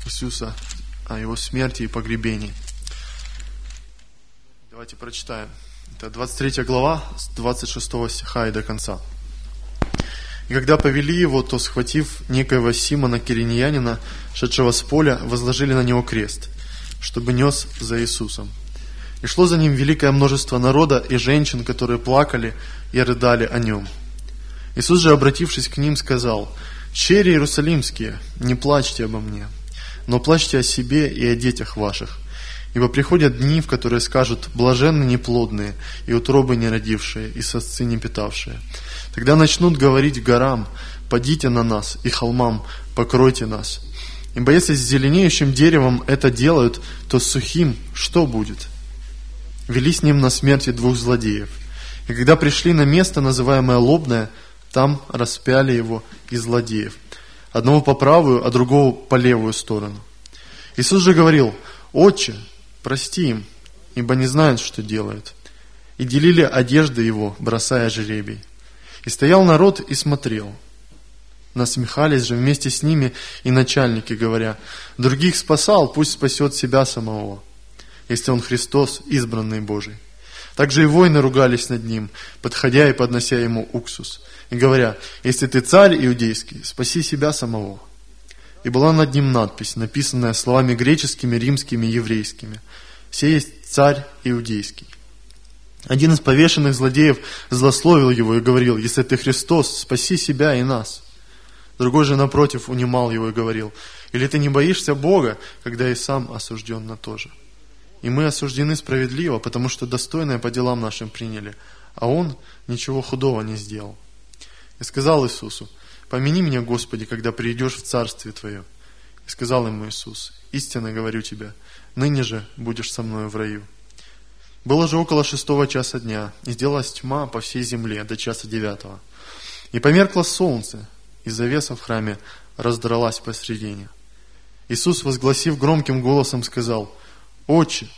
Иисуса, о Его смерти и погребении. Давайте прочитаем. Это 23 глава, с 26 стиха и до конца. «И когда повели его, то, схватив некоего Симона Киринеянина, шедшего с поля, возложили на него крест, чтобы нес за Иисусом. И шло за ним великое множество народа и женщин, которые плакали и рыдали о нем. Иисус же, обратившись к ним, сказал: «Черри иерусалимские, не плачьте обо мне, но плачьте о себе и о детях ваших. Ибо приходят дни, в которые скажут: блаженны неплодные, и утробы не родившие, и сосцы не питавшие. Тогда начнут говорить горам: падите на нас, и холмам: покройте нас. Ибо если с зеленеющим деревом это делают, то с сухим что будет? Вели с ним на смерти двух злодеев. И когда пришли на место, называемое Лобное, там распяли его и злодеев, одного по правую, а другого по левую сторону. Иисус же говорил: Отче, прости им, ибо не знают, что делают. И делили одежды его, бросая жребий. И стоял народ и смотрел. Насмехались же вместе с ними и начальники, говоря: других спасал, пусть спасет себя самого, если он Христос, избранный Божий. Также и воины ругались над ним, подходя и поднося ему уксус, и говоря: если ты царь иудейский, спаси себя самого. И была над ним надпись, написанная словами греческими, римскими и еврейскими: «Сей есть царь иудейский». Один из повешенных злодеев злословил его и говорил: если ты Христос, спаси себя и нас. Другой же, напротив, унимал его и говорил: или ты не боишься Бога, когда и сам осужден на то же? И мы осуждены справедливо, потому что достойное по делам нашим приняли, а он ничего худого не сделал. И сказал Иисусу: помяни меня, Господи, когда придешь в Царствие Твое. И сказал ему Иисус: истинно говорю тебе, ныне же будешь со мною в раю. Было же около 6 часа дня, и сделалась тьма по всей земле до часа 9. И померкло солнце, и завеса в храме раздралась посредине. Иисус, возгласив громким голосом, сказал: Отче,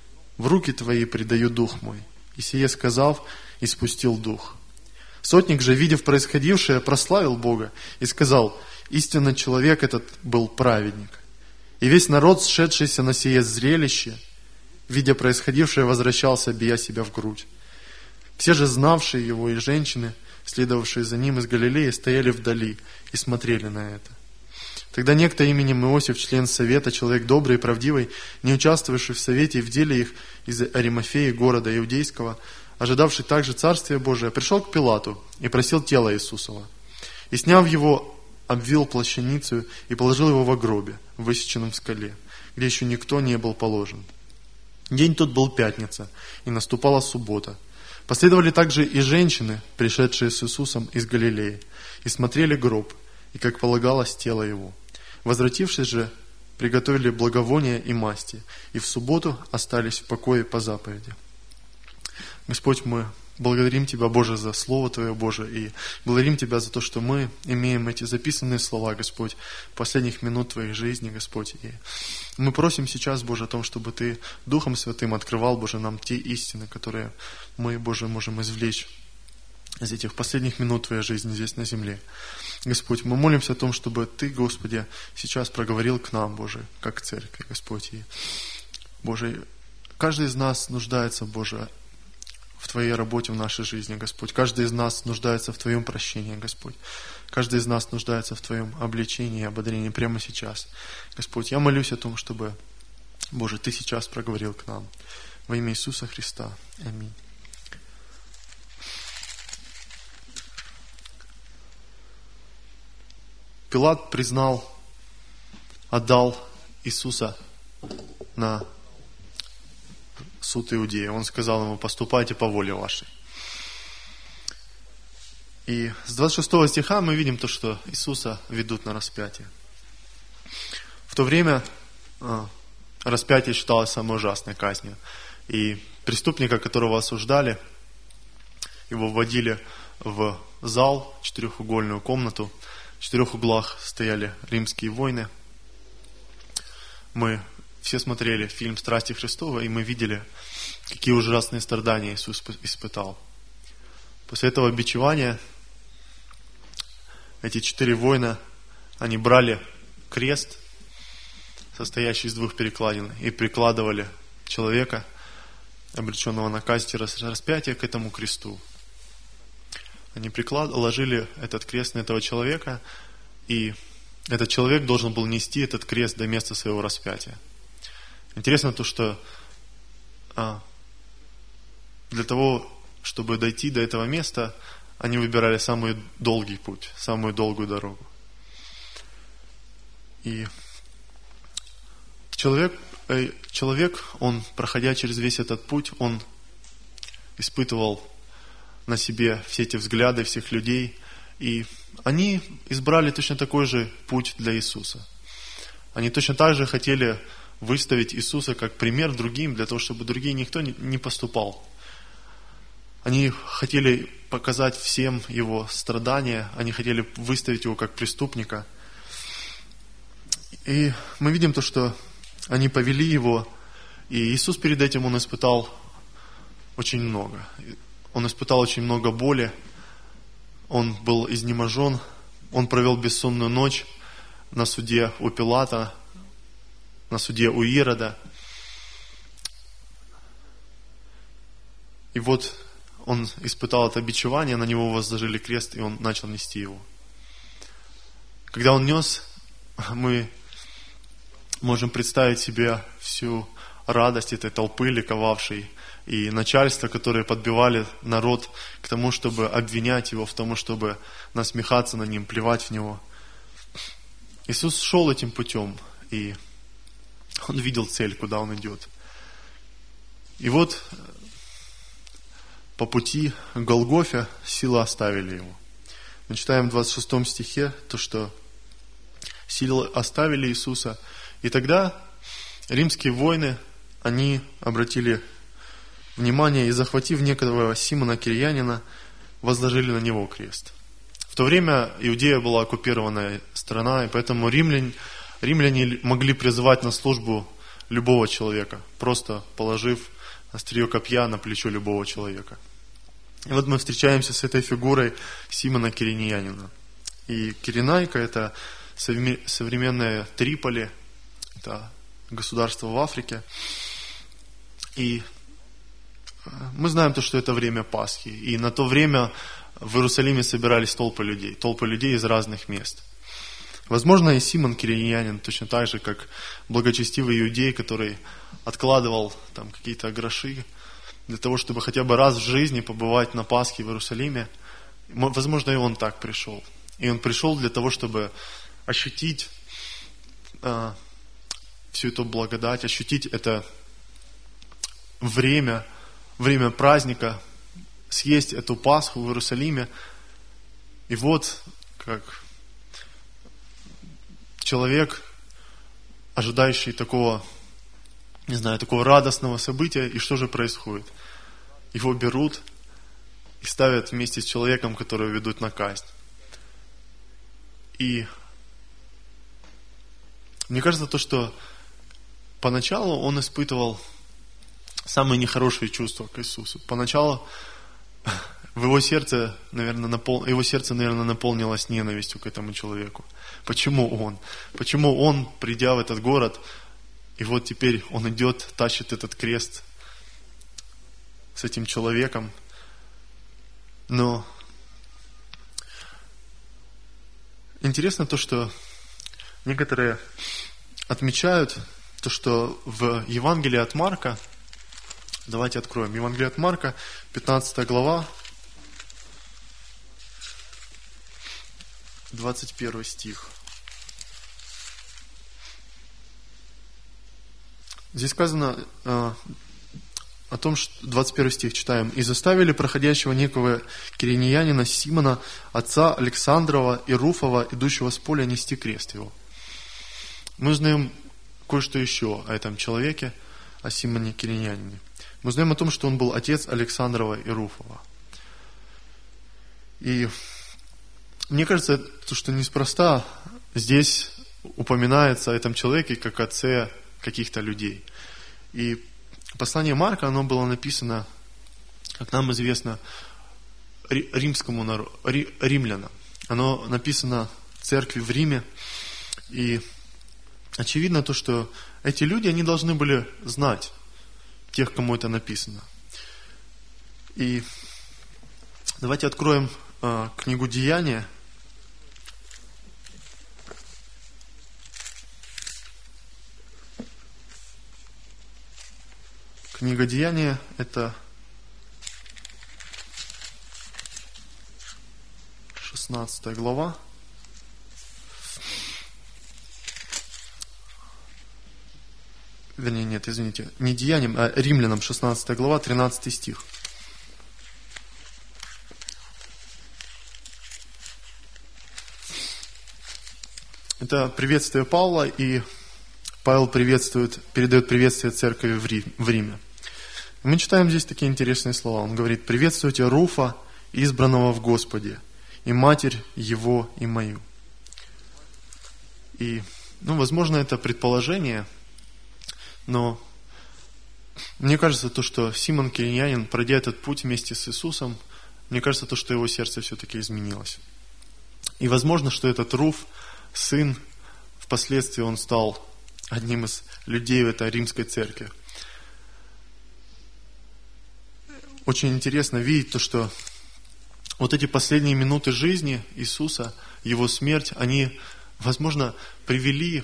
в руки Твои предаю дух мой. И сие сказав, испустил дух. Сотник же, видев происходившее, прославил Бога и сказал: истинно человек этот был праведник. И весь народ, сшедшийся на сие зрелище, видя происходившее, возвращался, бия себя в грудь. Все же знавшие его и женщины, следовавшие за ним из Галилеи, стояли вдали и смотрели на это. Тогда некто именем Иосиф, член совета, человек добрый и правдивый, не участвовавший в совете и в деле их, из Аримафеи, города Иудейского, ожидавший также Царствия Божия, пришел к Пилату и просил тела Иисусова. И, сняв его, обвил плащаницею и положил его во гробе, высеченном в скале, где еще никто не был положен. День тот был пятница, и наступала суббота. Последовали также и женщины, пришедшие с Иисусом из Галилеи, и смотрели гроб, и, как полагалось, тело его. Возвратившись же, приготовили благовония и масти, и в субботу остались в покое по заповеди. Господь, мы благодарим Тебя, Боже, за Слово Твое, Боже, и благодарим Тебя за то, что мы имеем эти записанные слова, Господь, последних минут Твоей жизни, Господь. И мы просим сейчас, Боже, о том, чтобы Ты Духом Святым открывал, Боже, нам те истины, которые мы, Боже, можем извлечь из этих последних минут Твоей жизни здесь на земле. Господь, мы молимся о том, чтобы Ты, Господи, сейчас проговорил к нам, Боже, как к церкви, Господь. И, Боже, каждый из нас нуждается, Боже, в Твоей работе в нашей жизни, Господь. Каждый из нас нуждается в Твоем прощении, Господь. Каждый из нас нуждается в Твоем обличении и ободрении прямо сейчас. Господь, я молюсь о том, чтобы, Боже, Ты сейчас проговорил к нам. Во имя Иисуса Христа. Аминь. Пилат отдал Иисуса на суд Иудеи. Он сказал ему: поступайте по воле вашей. И с 26 стиха мы видим то, что Иисуса ведут на распятие. В то время распятие считалось самой ужасной казнью. И преступника, которого осуждали, его вводили в зал, четырехугольную комнату. В 4 углах стояли римские воины. Мы все смотрели фильм «Страсти Христовы», и мы видели, какие ужасные страдания Иисус испытал. После этого бичевания эти 4 воина, они брали крест, состоящий из 2 перекладин, и прикладывали человека, обреченного на казнь и распятие, к этому кресту. Они ложили этот крест на этого человека, и этот человек должен был нести этот крест до места своего распятия. Интересно то, что для того, чтобы дойти до этого места, они выбирали самый долгий путь, самую долгую дорогу. И человек, он, проходя через весь этот путь, он испытывал на себе все эти взгляды всех людей, и они избрали точно такой же путь для Иисуса. Они точно так же хотели выставить Иисуса как пример другим, для того, чтобы другие никто не поступал. Они хотели показать всем Его страдания, они хотели выставить Его как преступника. И мы видим то, что они повели Его, и Иисус перед этим, Он испытал очень много. Он испытал очень много боли, Он был изнеможен, Он провел бессонную ночь на суде у Пилата, на суде у Ирода. И вот Он испытал это бичевание, на Него возложили крест, и Он начал нести его. Когда Он нес, мы можем представить себе всю радость этой толпы, ликовавшей, и начальство, которое подбивали народ к тому, чтобы обвинять Его, в том, чтобы насмехаться над Ним, плевать в Него. Иисус шел этим путем, и Он видел цель, куда Он идет. И вот по пути к Голгофе силы оставили Его. Мы читаем в 26 стихе, то, что силы оставили Иисуса, и тогда римские воины, они обратили внимание и, захватив некоего Симона Кирьянина, возложили на него крест. В то время Иудея была оккупированная страна, и поэтому римляне могли призывать на службу любого человека, просто положив острие копья на плечо любого человека. И вот мы встречаемся с этой фигурой Симона Кириньянина. И Киринайка – это современное Триполи, это государство в Африке. И мы знаем то, что это время Пасхи. И на то время в Иерусалиме собирались толпы людей из разных мест. Возможно, и Симон Кириньянин точно так же, как благочестивый иудей, который откладывал там какие-то гроши для того, чтобы хотя бы раз в жизни побывать на Пасхе в Иерусалиме. Возможно, и он так пришел. И он пришел для того, чтобы ощутить всю эту благодать, ощутить это время праздника, съесть эту Пасху в Иерусалиме. И вот, как человек, ожидающий такого радостного события, и что же происходит? Его берут и ставят вместе с человеком, которого ведут на казнь. И мне кажется, то, что поначалу он испытывал самые нехорошие чувства к Иисусу. Поначалу его сердце, наверное, наполнилось ненавистью к этому человеку. Почему он? Почему он, придя в этот город, и вот теперь он идет, тащит этот крест с этим человеком? Но интересно то, что некоторые отмечают то, что в Евангелии от Марка, давайте откроем, Евангелие от Марка, 15 глава, 21 стих. Здесь сказано о том, что 21 стих читаем. «И заставили проходящего некого кириньянина Симона, отца Александрова и Руфова, идущего с поля, нести крест его». Мы узнаем кое-что еще о этом человеке, о Симоне Кириньянине. Мы узнаем о том, что он был отец Александрова и Руфова. И мне кажется, что неспроста здесь упоминается о этом человеке как отце каких-то людей. И послание Марка, оно было написано, как нам известно, римскому народу, римлянам. Оно написано церкви в Риме, и очевидно то, что эти люди, они должны были знать тех, кому это написано. И давайте откроем книгу Деяния. Книга Деяния – это 16 глава. Вернее, нет, извините, не Деяниям, а Римлянам, 16 глава, 13 стих. Это приветствие Павла, и Павел передает приветствие церкви в Риме. Мы читаем здесь такие интересные слова. Он говорит: «Приветствуйте Руфа, избранного в Господе, и матерь его и мою». И, возможно, это предположение, но мне кажется, то, что Симон Кириньянин, пройдя этот путь вместе с Иисусом, мне кажется, то, что его сердце все-таки изменилось. И возможно, что этот Руф, сын, впоследствии он стал одним из людей в этой римской церкви. Очень интересно видеть то, что вот эти последние минуты жизни Иисуса, Его смерть, они, возможно, привели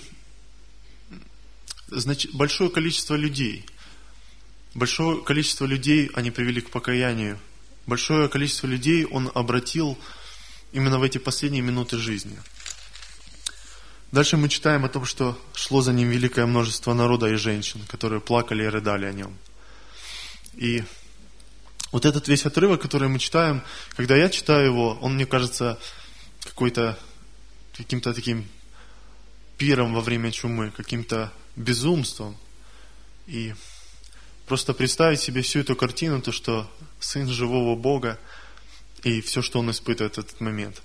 большое количество людей. Большое количество людей они привели к покаянию. Большое количество людей Он обратил именно в эти последние минуты жизни. Дальше мы читаем о том, что шло за Ним великое множество народа и женщин, которые плакали и рыдали о Нем. И вот этот весь отрывок, который мы читаем, когда я читаю его, он мне кажется каким-то таким пиром во время чумы, каким-то безумством. И просто представить себе всю эту картину, то, что Сын живого Бога и все, что Он испытывает в этот момент.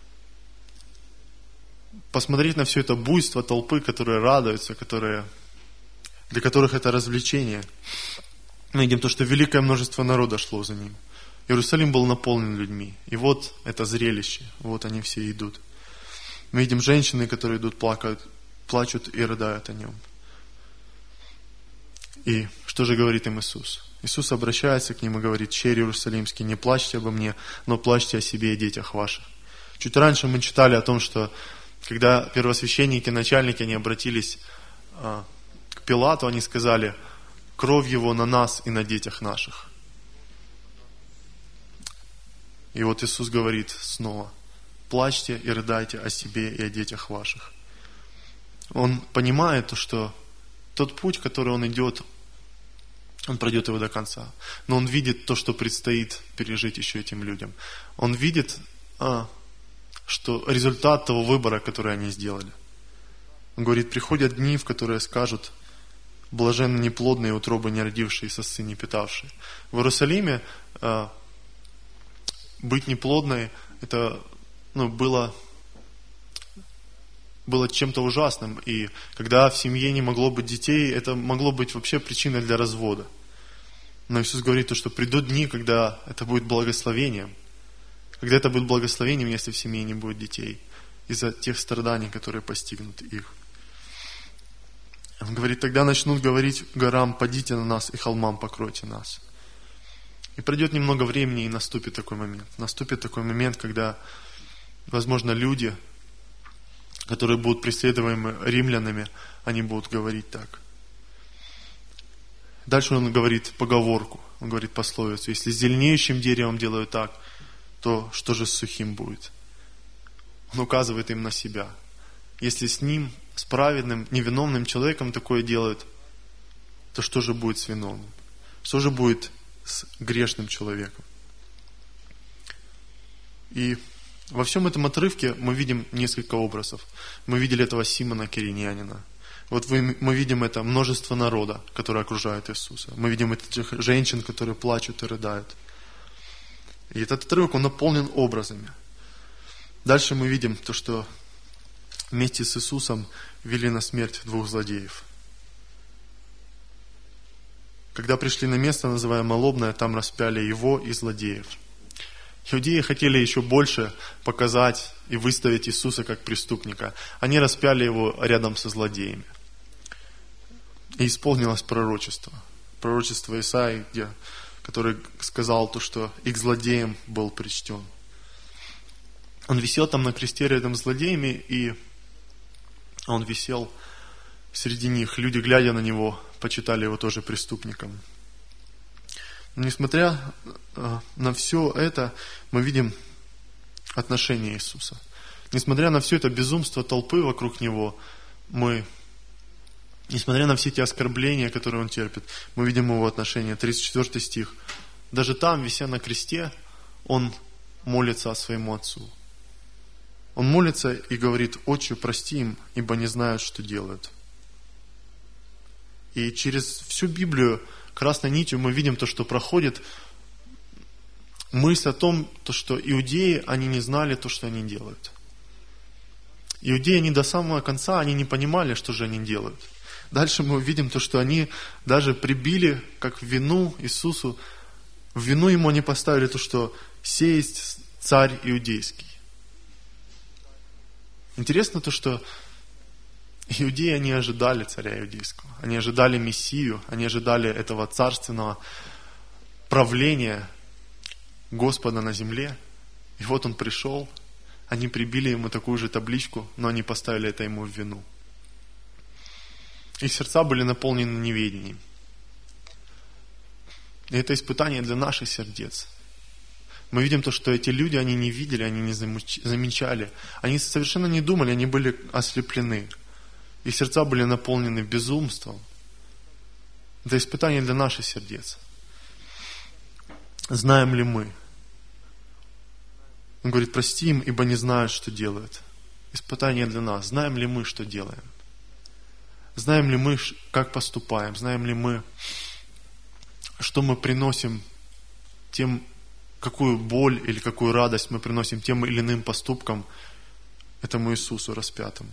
Посмотреть на все это буйство толпы, которые радуются, для которых это развлечение. Мы видим то, что великое множество народа шло за Ним. Иерусалим был наполнен людьми. И вот это зрелище, вот они все идут. Мы видим женщины, которые идут, плачут и рыдают о Нем. И что же говорит им Иисус? Иисус обращается к ним и говорит: «Черь Иерусалимский, не плачьте обо мне, но плачьте о себе и детях ваших». Чуть раньше мы читали о том, что когда первосвященники, начальники, они обратились к Пилату, они сказали: «Кровь Его на нас и на детях наших». И вот Иисус говорит снова: «Плачьте и рыдайте о себе и о детях ваших». Он понимает, что тот путь, который он идет, он пройдет его до конца. Но он видит то, что предстоит пережить еще этим людям. Он видит, что результат того выбора, который они сделали. Он говорит: приходят дни, в которые скажут: блаженны неплодные утробы, не родившие, сосцы не питавшие. В Иерусалиме быть неплодной, это было чем-то ужасным. И когда в семье не могло быть детей, это могло быть вообще причиной для развода. Но Иисус говорит, что придут дни, когда это будет благословением. Когда это будет благословением, если в семье не будет детей, из-за тех страданий, которые постигнут их. Он говорит: тогда начнут говорить горам: падите на нас, и холмам покройте нас. И пройдет немного времени, и наступит такой момент. Наступит такой момент, когда, возможно, люди, которые будут преследуемы римлянами, они будут говорить так. Дальше он говорит поговорку, он говорит пословицу: если с зеленеющим деревом делают так, то что же с сухим будет? Он указывает им на себя. Если с ним, с праведным, невиновным человеком такое делают, то что же будет с виновным? Что же будет с грешным человеком? И во всем этом отрывке мы видим несколько образов. Мы видели этого Симона Кириньянина. Вот мы видим это множество народа, которое окружает Иисуса. Мы видим этих женщин, которые плачут и рыдают. И этот отрывок, он наполнен образами. Дальше мы видим то, что вместе с Иисусом вели на смерть двух злодеев. Когда пришли на место, называемое Лобное, там распяли его и злодеев. Иудеи хотели еще больше показать и выставить Иисуса как преступника. Они распяли его рядом со злодеями. И исполнилось пророчество. Пророчество Исаии, который сказал то, что и к злодеям был причтен. Он висел там на кресте рядом с злодеями, и он висел среди них. Люди, глядя на него, почитали его тоже преступником. Но несмотря на все это, мы видим отношение Иисуса. Несмотря на все это безумство толпы вокруг него, несмотря на все эти оскорбления, которые он терпит, мы видим его отношение. 34 стих. Даже там, вися на кресте, он молится о своему Отцу. Он молится и говорит: «Отче, прости им, ибо не знают, что делают». И через всю Библию красной нитью мы видим то, что проходит мысль о том, то, что иудеи, они не знали то, что они делают. Иудеи, они до самого конца, они не понимали, что же они делают. Дальше мы увидим то, что они даже прибили, как в вину Иисусу, в вину ему они поставили то, что сей есть царь иудейский. Интересно то, что иудеи, они ожидали царя иудейского, они ожидали Мессию, они ожидали этого царственного правления Господа на земле. И вот он пришел, они прибили ему такую же табличку, но они поставили это ему в вину. Их сердца были наполнены неведением. И это испытание для наших сердец. Мы видим то, что эти люди, они не видели, они не замечали. Они совершенно не думали, они были ослеплены. Их сердца были наполнены безумством. Это испытание для наших сердец. Знаем ли мы? Он говорит: прости им, ибо не знают, что делают. Испытание для нас. Знаем ли мы, что делаем? Знаем ли мы, как поступаем? Знаем ли мы, что мы приносим тем, какую боль или какую радость мы приносим тем или иным поступкам этому Иисусу распятому?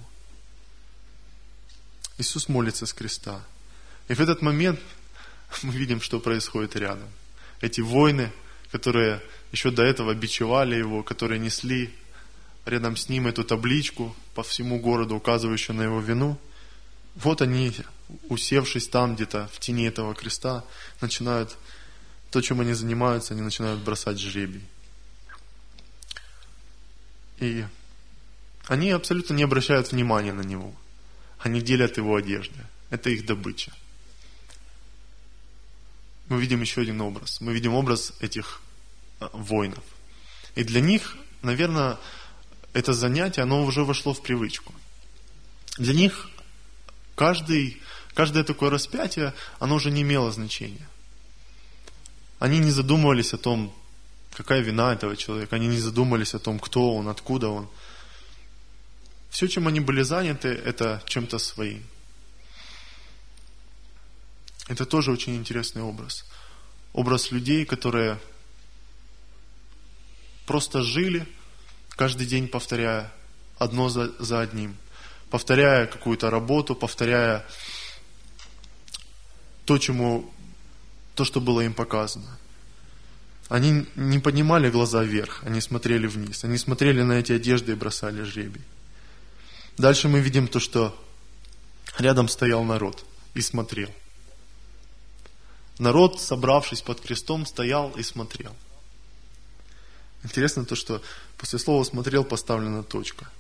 Иисус молится с креста. И в этот момент мы видим, что происходит рядом. Эти воины, которые еще до этого бичевали его, которые несли рядом с ним эту табличку по всему городу, указывающую на его вину, вот они, усевшись там где-то в тени этого креста, начинают, то, чем они занимаются, они начинают бросать жребий. И они абсолютно не обращают внимания на него. Они делят его одежды. Это их добыча. Мы видим еще один образ. Мы видим образ этих воинов. И для них, наверное, это занятие, оно уже вошло в привычку. Для них каждое такое распятие, оно уже не имело значения. Они не задумывались о том, какая вина этого человека. Они не задумывались о том, кто он, откуда он. Все, чем они были заняты, это чем-то своим. Это тоже очень интересный образ. Образ людей, которые просто жили, каждый день повторяя одно за одним. Повторяя какую-то работу, повторяя то, что было им показано. Они не поднимали глаза вверх, они смотрели вниз. Они смотрели на эти одежды и бросали жребий. Дальше мы видим то, что рядом стоял народ и смотрел. Народ, собравшись под крестом, стоял и смотрел. Интересно то, что после слова «смотрел» поставлена точка.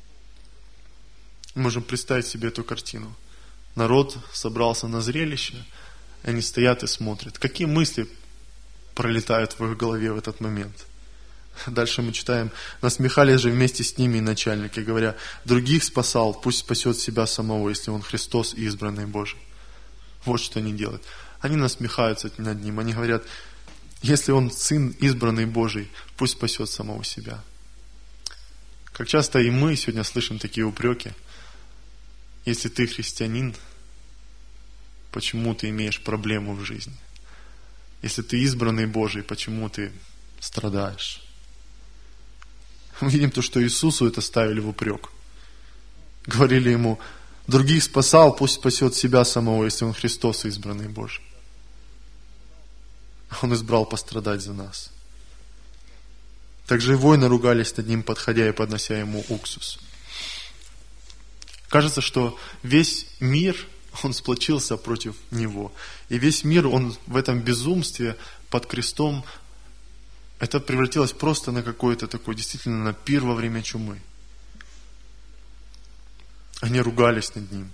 Мы можем представить себе эту картину. Народ собрался на зрелище, они стоят и смотрят. Какие мысли пролетают в их голове в этот момент? Дальше мы читаем: насмехались же вместе с ними и начальники, говоря: других спасал, пусть спасет себя самого, если он Христос и избранный Божий. Вот что они делают. Они насмехаются над ним, они говорят: если он Сын избранный Божий, пусть спасет самого себя. Как часто и мы сегодня слышим такие упреки: если ты христианин, почему ты имеешь проблему в жизни? Если ты избранный Божий, почему ты страдаешь? Мы видим то, что Иисусу это ставили в упрек. Говорили ему: других спасал, пусть спасет себя самого, если он Христос избранный Божий. Он избрал пострадать за нас. Также и воины ругались над ним, подходя и поднося ему уксус. Кажется, что весь мир, он сплотился против него. И весь мир, он в этом безумстве под крестом, это превратилось просто на какой-то такой, действительно, на пир во время чумы. Они ругались над ним.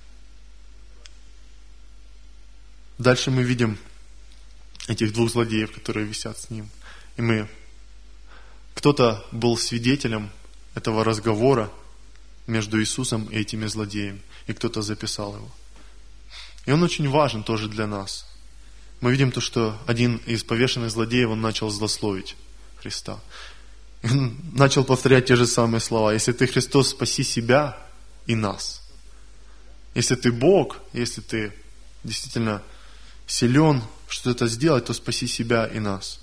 Дальше мы видим этих двух злодеев, которые висят с ним. И кто-то был свидетелем этого разговора между Иисусом и этими злодеями, и кто-то записал его. И он очень важен тоже для нас. Мы видим то, что один из повешенных злодеев, он начал злословить Христа. Он начал повторять те же самые слова. Если ты Христос, спаси себя и нас. Если ты Бог, если ты действительно силен что-то сделать, то спаси себя и нас.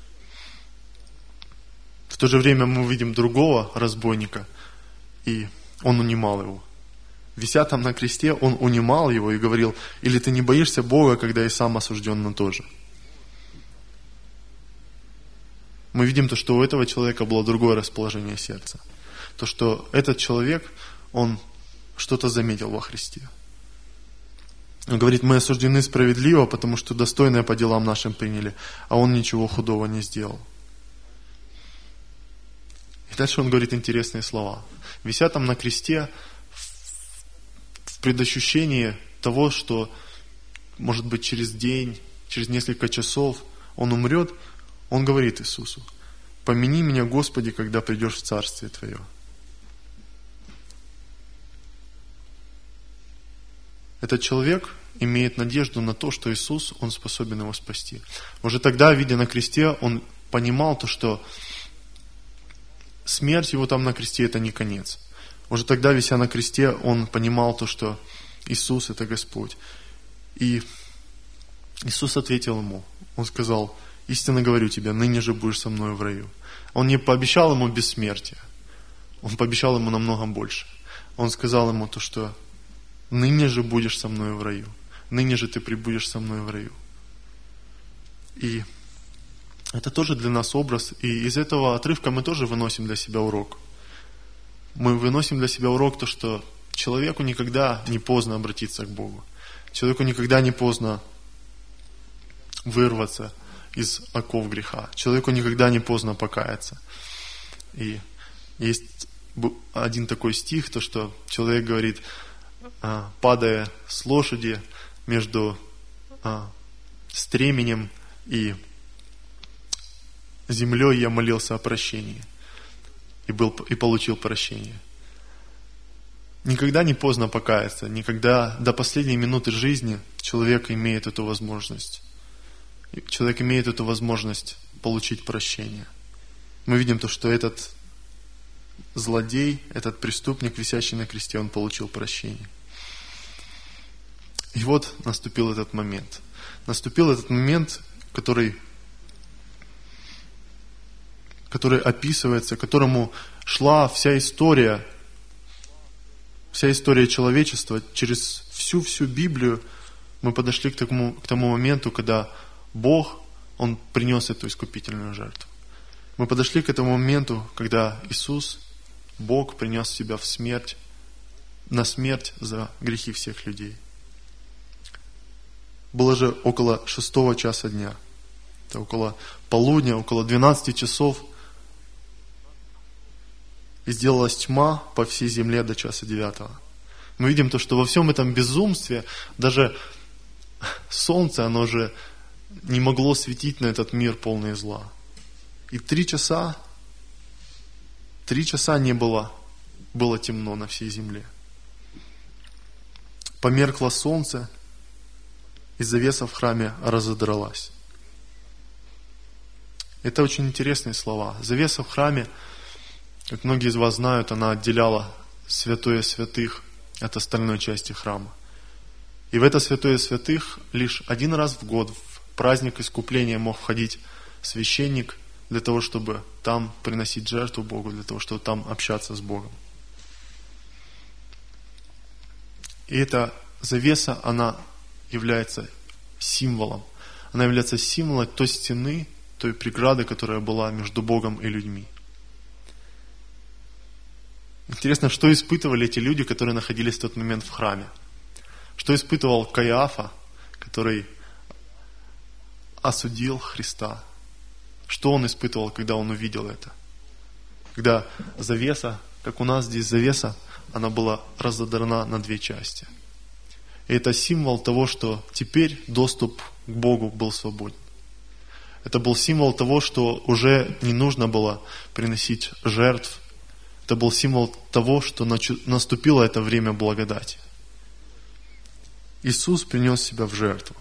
В то же время мы видим другого разбойника, и он унимал его. Вися там на кресте, он унимал его и говорил: или ты не боишься Бога, когда и сам осужден на то же. Мы видим то, что у этого человека было другое расположение сердца. То, что этот человек, он что-то заметил во Христе. Он говорит: мы осуждены справедливо, потому что достойное по делам нашим приняли, а он ничего худого не сделал. И дальше он говорит интересные слова. Вися там на кресте, в предощущении того, что, может быть, через день, через несколько часов он умрет, он говорит Иисусу: помяни меня, Господи, когда придешь в Царствие Твое. Этот человек имеет надежду на то, что Иисус, Он способен его спасти. Уже тогда, видя на кресте, он понимал то, что смерть его там на кресте – это не конец. Уже тогда, вися на кресте, он понимал то, что Иисус – это Господь. И Иисус ответил ему, Он сказал: истинно говорю тебе, ныне же будешь со мной в раю. Он не пообещал ему бессмертие, Он пообещал ему намного больше. Он сказал ему то, что ныне же будешь со мной в раю. Ныне же ты прибудешь со мной в раю. И это тоже для нас образ. И из этого отрывка мы тоже выносим для себя урок. Мы выносим для себя урок то, что человеку никогда не поздно обратиться к Богу. Человеку никогда не поздно вырваться из оков греха. Человеку никогда не поздно покаяться. И есть один такой стих, то, что человек говорит: падая с лошади между стременем и землей, я молился о прощении и получил прощение. Никогда не поздно покаяться, никогда до последней минуты жизни человек имеет эту возможность. Человек имеет эту возможность получить прощение. Мы видим то, что этот злодей, этот преступник, висящий на кресте, он получил прощение. И вот наступил этот момент. Наступил этот момент, который описывается, к которому шла вся история человечества. Через всю Библию мы подошли к тому моменту, когда Бог, Он принес эту искупительную жертву. Мы подошли к этому моменту, когда Иисус, Бог, принес себя на смерть за грехи всех людей. Было же около 6 часа дня. Это около полудня, около 12 часов. И сделалась тьма по всей земле до часа 9. Мы видим то, что во всем этом безумстве даже солнце, оно же не могло светить на этот мир полный зла. И 3 часа не было темно на всей земле. Померкло солнце, и завеса в храме разодралась. Это очень интересные слова. Завеса в храме, как многие из вас знают, она отделяла святое святых от остальной части храма. И в это святое святых лишь один раз в год, в праздник искупления, мог входить священник для того, чтобы там приносить жертву Богу, для того, чтобы там общаться с Богом. И эта завеса, она является символом. Она является символом той стены, той преграды, которая была между Богом и людьми. Интересно, что испытывали эти люди, которые находились в тот момент в храме? Что испытывал Каиафа, который осудил Христа? Что он испытывал, когда он увидел это? Когда завеса, как у нас здесь завеса, она была разодрана на две части. И это символ того, что теперь доступ к Богу был свободен. Это был символ того, что уже не нужно было приносить жертв. Это был символ того, что наступило это время благодати. Иисус принес себя в жертву.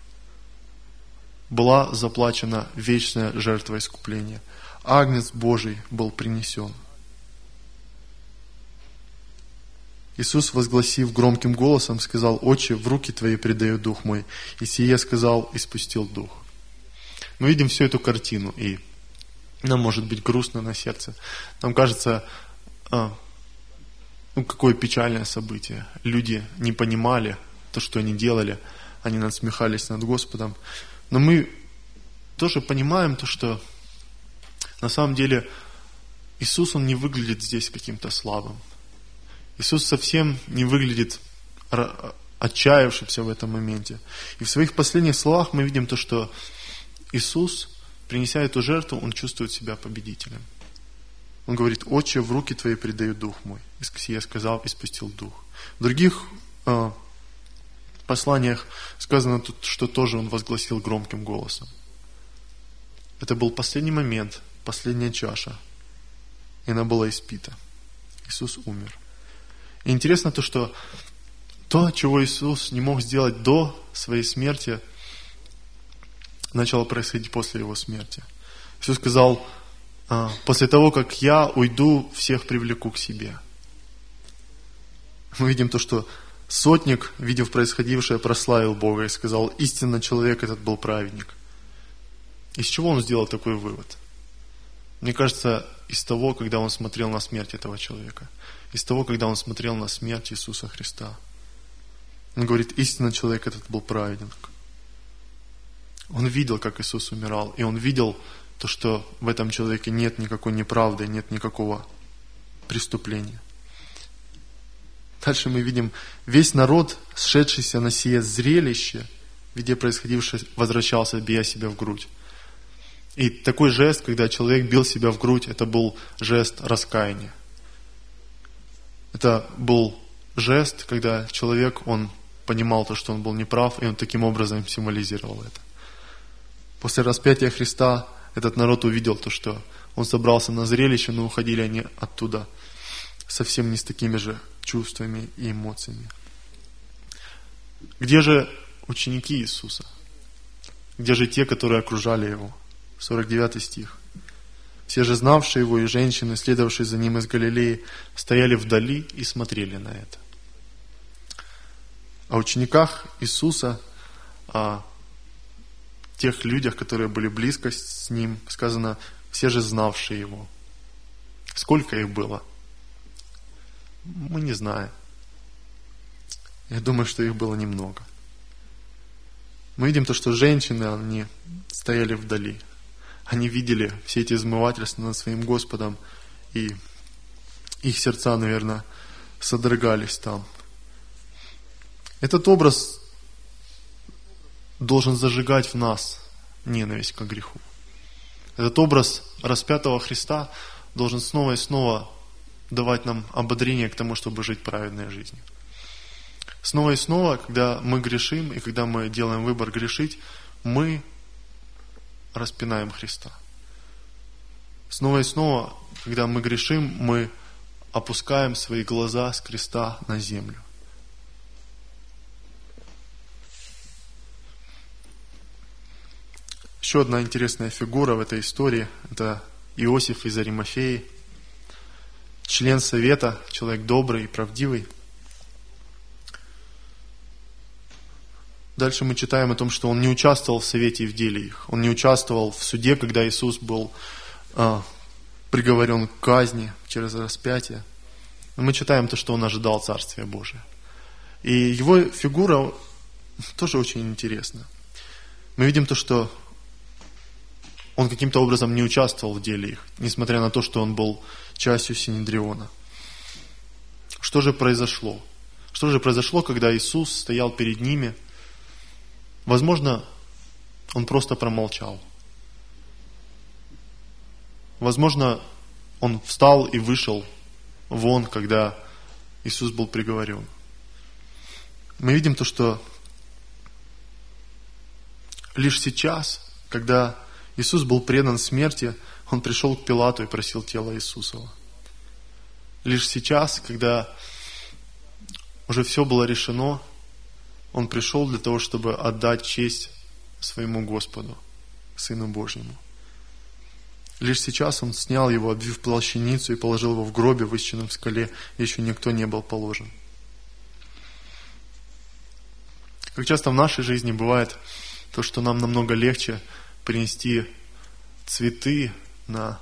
Была заплачена вечная жертва искупления. Агнец Божий был принесен. Иисус, возгласив громким голосом, сказал: «Отче, в руки Твои предаю дух мой». И сие сказал, и спустил дух. Мы видим всю эту картину, и нам может быть грустно на сердце. Нам кажется, какое печальное событие. Люди не понимали то, что они делали, они насмехались над Господом. Но мы тоже понимаем то, что на самом деле Иисус, Он не выглядит здесь каким-то слабым. Иисус совсем не выглядит отчаявшимся в этом моменте. И в своих последних словах мы видим то, что Иисус, принеся эту жертву, Он чувствует себя победителем. Он говорит: «Отче, в руки Твои предаю дух мой». И я сказал, и спустил дух. В других посланиях сказано тут, что тоже Он возгласил громким голосом. Это был последний момент, последняя чаша. И она была испита. Иисус умер. И интересно то, что то, чего Иисус не мог сделать до своей смерти, начало происходить после Его смерти. Иисус сказал: «После того, как я уйду, всех привлеку к себе». Мы видим то, что сотник, видев происходившее, прославил Бога и сказал: «Истинно человек этот был праведник». Из чего он сделал такой вывод? Мне кажется, из того, когда он смотрел на смерть этого человека. Из того, когда он смотрел на смерть Иисуса Христа. Он говорит: истинно человек этот был праведен. Он видел, как Иисус умирал, и он видел то, что в этом человеке нет никакой неправды, нет никакого преступления. Дальше мы видим, весь народ, сшедшийся на сие зрелище, видя происходившее, возвращался, бия себя в грудь. И такой жест, когда человек бил себя в грудь, это был жест раскаяния. Это был жест, когда человек, он понимал то, что он был неправ, и он таким образом символизировал это. После распятия Христа этот народ увидел то, что он собрался на зрелище, но уходили они оттуда совсем не с такими же чувствами и эмоциями. Где же ученики Иисуса? Где же те, которые окружали Его? 49 стих. Все же знавшие Его и женщины, следовавшие за Ним из Галилеи, стояли вдали и смотрели на это. О учениках Иисуса, о тех людях, которые были близко с Ним, сказано: все же знавшие Его. Сколько их было? Мы не знаем. Я думаю, что их было немного. Мы видим то, что женщины, они стояли вдали. Они видели все эти измывательства над своим Господом, и их сердца, наверное, содрогались там. Этот образ должен зажигать в нас ненависть к греху. Этот образ распятого Христа должен снова и снова давать нам ободрение к тому, чтобы жить праведной жизнью. Снова и снова, когда мы грешим, и когда мы делаем выбор грешить, мы распинаем Христа. Снова и снова, когда мы грешим, мы опускаем свои глаза с креста на землю. Еще одна интересная фигура в этой истории – это Иосиф из Аримафеи, член совета, человек добрый и правдивый. Дальше мы читаем о том, что он не участвовал в совете и в деле их. Он не участвовал в суде, когда Иисус был приговорен к казни через распятие. Но мы читаем то, что он ожидал Царствия Божия. И его фигура тоже очень интересна. Мы видим то, что он каким-то образом не участвовал в деле их, несмотря на то, что он был частью Синедриона. Что же произошло? Что же произошло, когда Иисус стоял перед ними? Возможно, он просто промолчал. Возможно, он встал и вышел вон, когда Иисус был приговорен. Мы видим то, что лишь сейчас, когда Иисус был предан смерти, он пришел к Пилату и просил тело Иисусова. Лишь сейчас, когда уже все было решено, он пришел для того, чтобы отдать честь своему Господу, Сыну Божьему. Лишь сейчас он снял его, обвив плащаницу и положил его в гробе, высеченном в скале, еще никто не был положен. Как часто в нашей жизни бывает то, что нам намного легче принести цветы на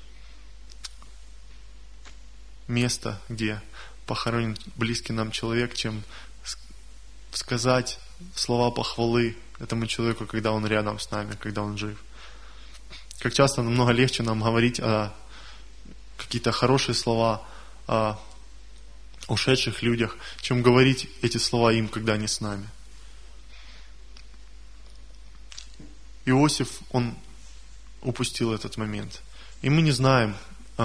место, где похоронен близкий нам человек, чем сказать слова похвалы этому человеку, когда он рядом с нами, когда он жив. Как часто намного легче нам говорить какие-то хорошие слова о ушедших людях, чем говорить эти слова им, когда они с нами. Иосиф, он упустил этот момент. И мы не знаем,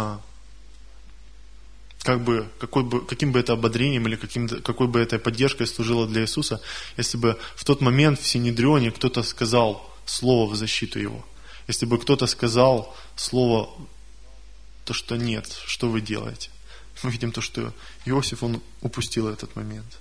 каким бы это ободрением или какой бы это поддержкой служило для Иисуса, если бы в тот момент в Синедрионе кто-то сказал слово в защиту его. Если бы кто-то сказал слово, то что нет, что вы делаете. Мы видим то, что Иосиф, он упустил этот момент.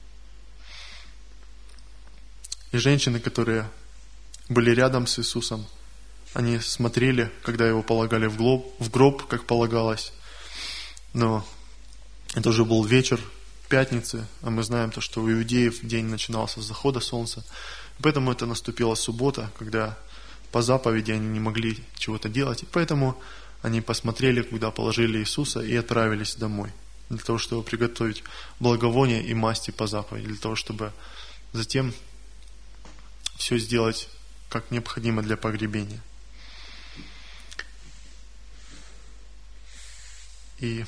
И женщины, которые были рядом с Иисусом, они смотрели, когда его полагали в гроб, как полагалось. Но это уже был вечер пятницы, а мы знаем то, что у иудеев день начинался с захода солнца. Поэтому это наступила суббота, когда по заповеди они не могли чего-то делать. И поэтому они посмотрели, куда положили Иисуса, и отправились домой. Для того, чтобы приготовить благовония и масти по заповеди. Для того, чтобы затем все сделать как необходимо для погребения. И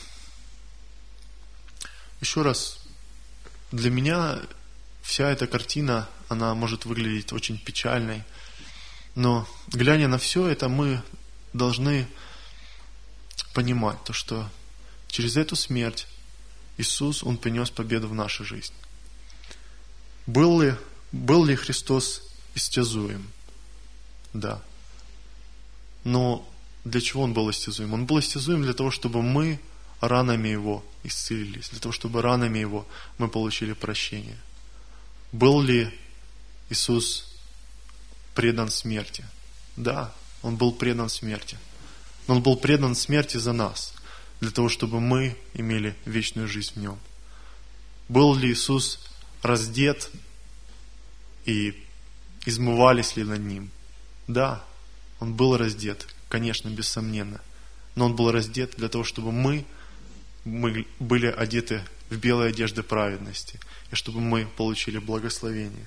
еще раз, для меня вся эта картина, она может выглядеть очень печальной, но глядя на все это, мы должны понимать то, что через эту смерть Иисус, Он принес победу в нашу жизнь. Был ли Христос истязуем? Да. Но для чего Он был истязуем? Он был истязуем для того, чтобы мы ранами Его исцелились, для того, чтобы ранами Его мы получили прощение. Был ли Иисус предан смерти? Да, Он был предан смерти. Но Он был предан смерти за нас, для того, чтобы мы имели вечную жизнь в Нем. Был ли Иисус раздет и измывались ли над Ним? Да, Он был раздет, конечно, бессомненно. Но Он был раздет для того, чтобы мы были одеты в белые одежды праведности, и чтобы мы получили благословение.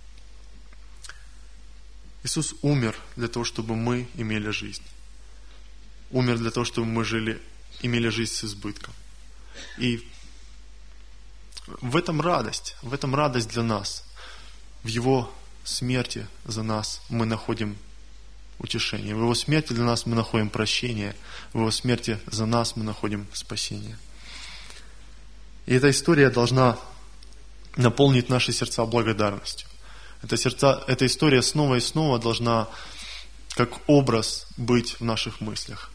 Иисус умер для того, чтобы мы имели жизнь. Умер для того, чтобы мы имели жизнь с избытком. И в этом радость для нас. В Его смерти за нас мы находим утешение. В Его смерти для нас мы находим прощение. В Его смерти за нас мы находим спасение. И эта история должна наполнить наши сердца благодарностью. Эта история снова и снова должна как образ быть в наших мыслях.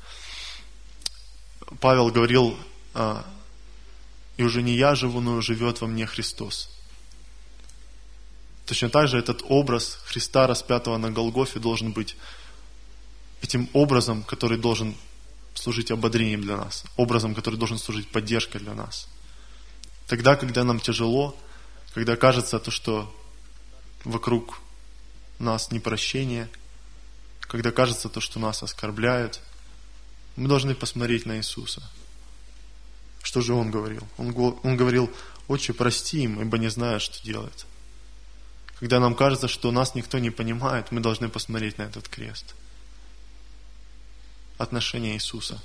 Павел говорил, и уже не я живу, но живет во мне Христос. Точно так же этот образ Христа, распятого на Голгофе, должен быть этим образом, который должен служить ободрением для нас, образом, который должен служить поддержкой для нас. Тогда, когда нам тяжело, когда кажется то, что вокруг нас непрощение, когда кажется то, что нас оскорбляют, мы должны посмотреть на Иисуса. Что же Он говорил? Он говорил: «Отче, прости им, ибо не знают, что делают». Когда нам кажется, что нас никто не понимает, мы должны посмотреть на этот крест. отношения Иисуса.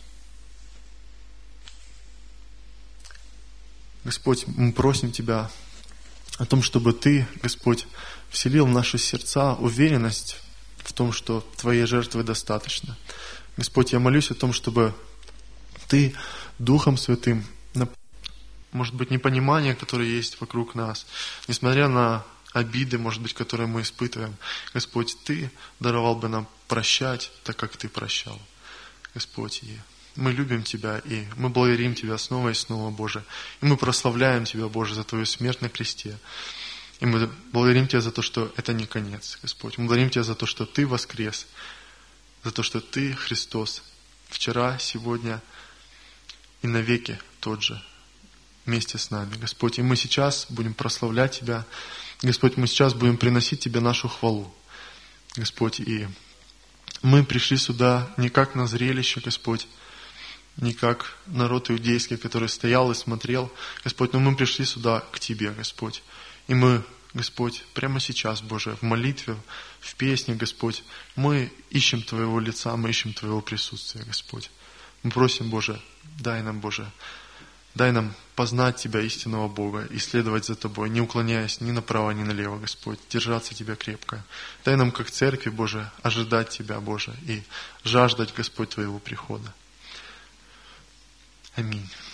Господь, мы просим Тебя о том, чтобы Ты, Господь, вселил в наши сердца уверенность в том, что Твоей жертвы достаточно. Господь, я молюсь о том, чтобы Ты Духом Святым, может быть, непонимание, которое есть вокруг нас, несмотря на обиды, может быть, которые мы испытываем, Господь, Ты даровал бы нам прощать, так как Ты прощал. Господь, и мы любим Тебя, и мы благодарим Тебя снова и снова, Боже. И мы прославляем Тебя, Боже, за Твою смерть на кресте. И мы благодарим Тебя за то, что это не конец, Господь. Мы благодарим Тебя за то, что Ты воскрес, за то, что Ты, Христос, вчера, сегодня и навеки тот же, вместе с нами, Господь. И мы сейчас будем прославлять Тебя, Господь, мы сейчас будем приносить Тебе нашу хвалу, Господь. И мы пришли сюда не как на зрелище, Господь, не как народ иудейский, который стоял и смотрел, Господь, но мы пришли сюда к Тебе, Господь. И мы, Господь, прямо сейчас, Боже, в молитве, в песне, Господь, мы ищем Твоего лица, мы ищем Твоего присутствия, Господь. Мы просим, Боже, дай нам, Боже, дай нам познать Тебя, истинного Бога, и следовать за Тобой, не уклоняясь ни направо, ни налево, Господь, держаться Тебя крепко. Дай нам, как церкви, Боже, ожидать Тебя, Боже, и жаждать, Господь, Твоего прихода. Аминь.